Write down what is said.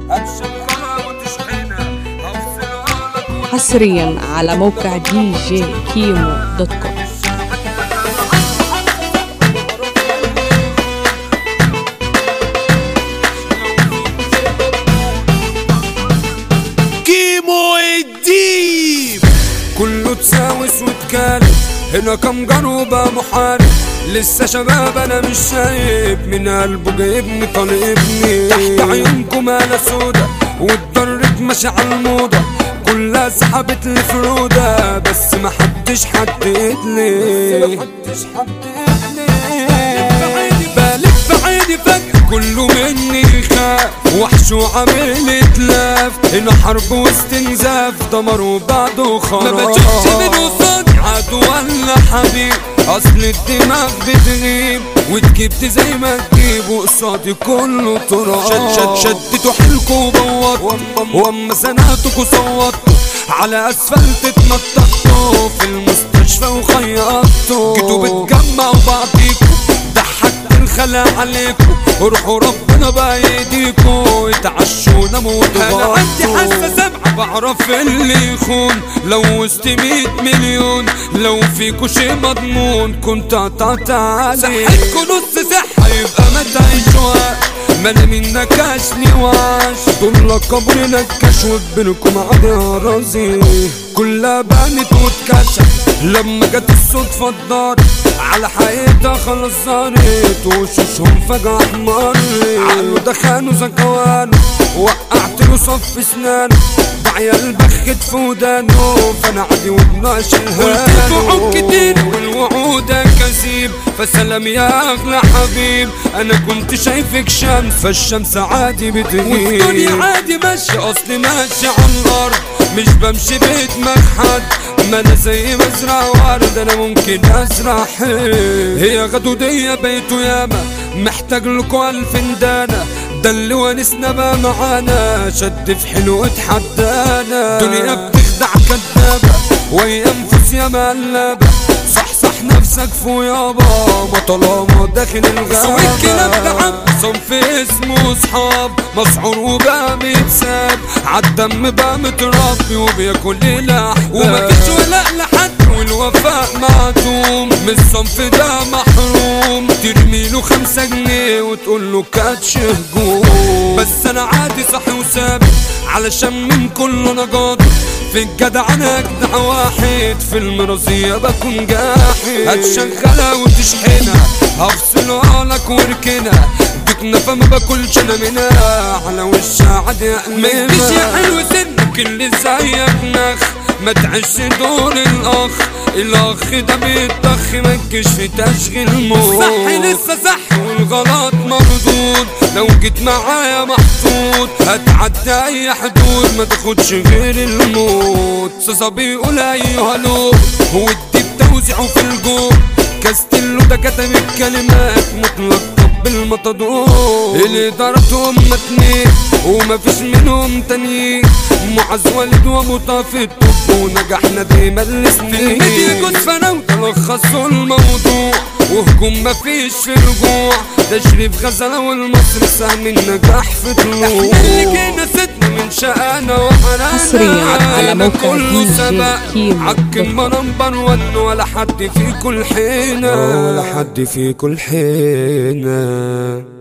هتشغلها وتشحنها هفصلها لك حصريا على موقع djkimo.com. كيمو الديب كله تساوس وتكالب، هنا كم جنوبة محارب، لسه شباب انا مش شايب، من قلبه جايبني طالبني، تحت عيونكم انا سودا واتضرت ماشي على الموضة، كلها سحبت لي فرودة، بس محدش حددلي بلف بعيني فجأة كله مني يخاف، وحش وعامل اتلاف، هنا حرب واستنزاف، دمر وبعده خراب، ما بشوفش من قصادي عدو ولا حبيب، اصل الدماغ بتغيب وتجيبت زي ما تجيب، وقصادي كله تراب، شدتوا حيلكوا وبوطوا، واما زنقتكوا صوتوا، على اسفلت اتنططوا، في المستشفى وخيطتوا، جيتوا بتجمعوا بعضيكوا، ضحكت الخلا عليكوا، روحوا ربنا بايديكوا، اتعشوا ناموا انا عندي حاسه سبعه، بعرف اللي يخون، لو وسط 100 مليون، لو فيكوا شي مضمون كنت قطعت عليه، صحتكوا نص صحه يبقى ما تعيشوها، ما انا من نكاش نواش، دول قبر نكاش وبينكم عادي اراضي، كلها بانت واتكشف، لما جت الصدفه الدار على حقيقتها خلاص زارت، وشوشهم فجأة احمرت، عقله دخانه زكوانه، وقعت له صف اسنانه، بعيال بخت في ودانه، فانا عادي وبناش الهانه، قلت وعود كتير والوعود كذيب، فسلام يا اغلى حبيب، انا كنت شايفك شمس، فالشمس عادي بتغيب، والدنيا عادي ماشية، اصلي ماشي على الارض، مش بمشي بدماغ حد، ما انا زي مزرعة ورد، انا ممكن ازرع هي غدودية بيته ياما، محتاج لكوا 1000 دانة، ده اللي ونسنا بقى معانا، شد في حلو اتحدانا، دنيا بتخدع كدابة، وهي انفس يا مقلبة، صح نفسك فو يابا، ما طالما داخل الغابة، سوي الكلام ده عم صنف اسمه صحاب، مسعور وبقى متساب، عالدم بقى متربي وبياكل لحم، ومفيش ولاء لحد والوفاء معدوم، من الصنف ده محروم، ترميله 5 جنيه وتقوله كاتش هجوم، بس انا عادي صحي وثابت، علشان من كله انا جاضي، في الجدع انا اجدع واحد، في المرضية بكون جاحد، هتشغلها وتشحنها هفصلها لك واركنها، بكنفة ما باكلش انا منها، على وشها عادي اقلبها، مفيش يا حلو سنك اللي زيك نخ، ما تعيش دور الاخ ده بيتضخ، ما تجيش في تشغيل موت، صح لسه صح والغلط مردود، لو جيت معايا محطوط هتعدي اي حدود، ما تاخدش غير الموت، صاصا بيقول ايوه هلو، هو الديب توزيعه في الجو، كاستيلو ده كتب الكلمات مطلق بالمطدور، اللي ضربتهم 2 ومفيش منهم تانيين، معز والد وابو طافي الطب، ونجحنا دايما لسنين، الميديا جوز فانا وتلخصوا الموضوع، وهجوم مفيش في رجوع، تشريف غزلة والمصري سهم النجاح في طلوع، احنا اللي جينا ستنا من شقانا وحنانا، حصريا على موقع djkimo.com. عكن ما نمبر 1 ولا حد في كل حينة، ولا حد في كل حينة.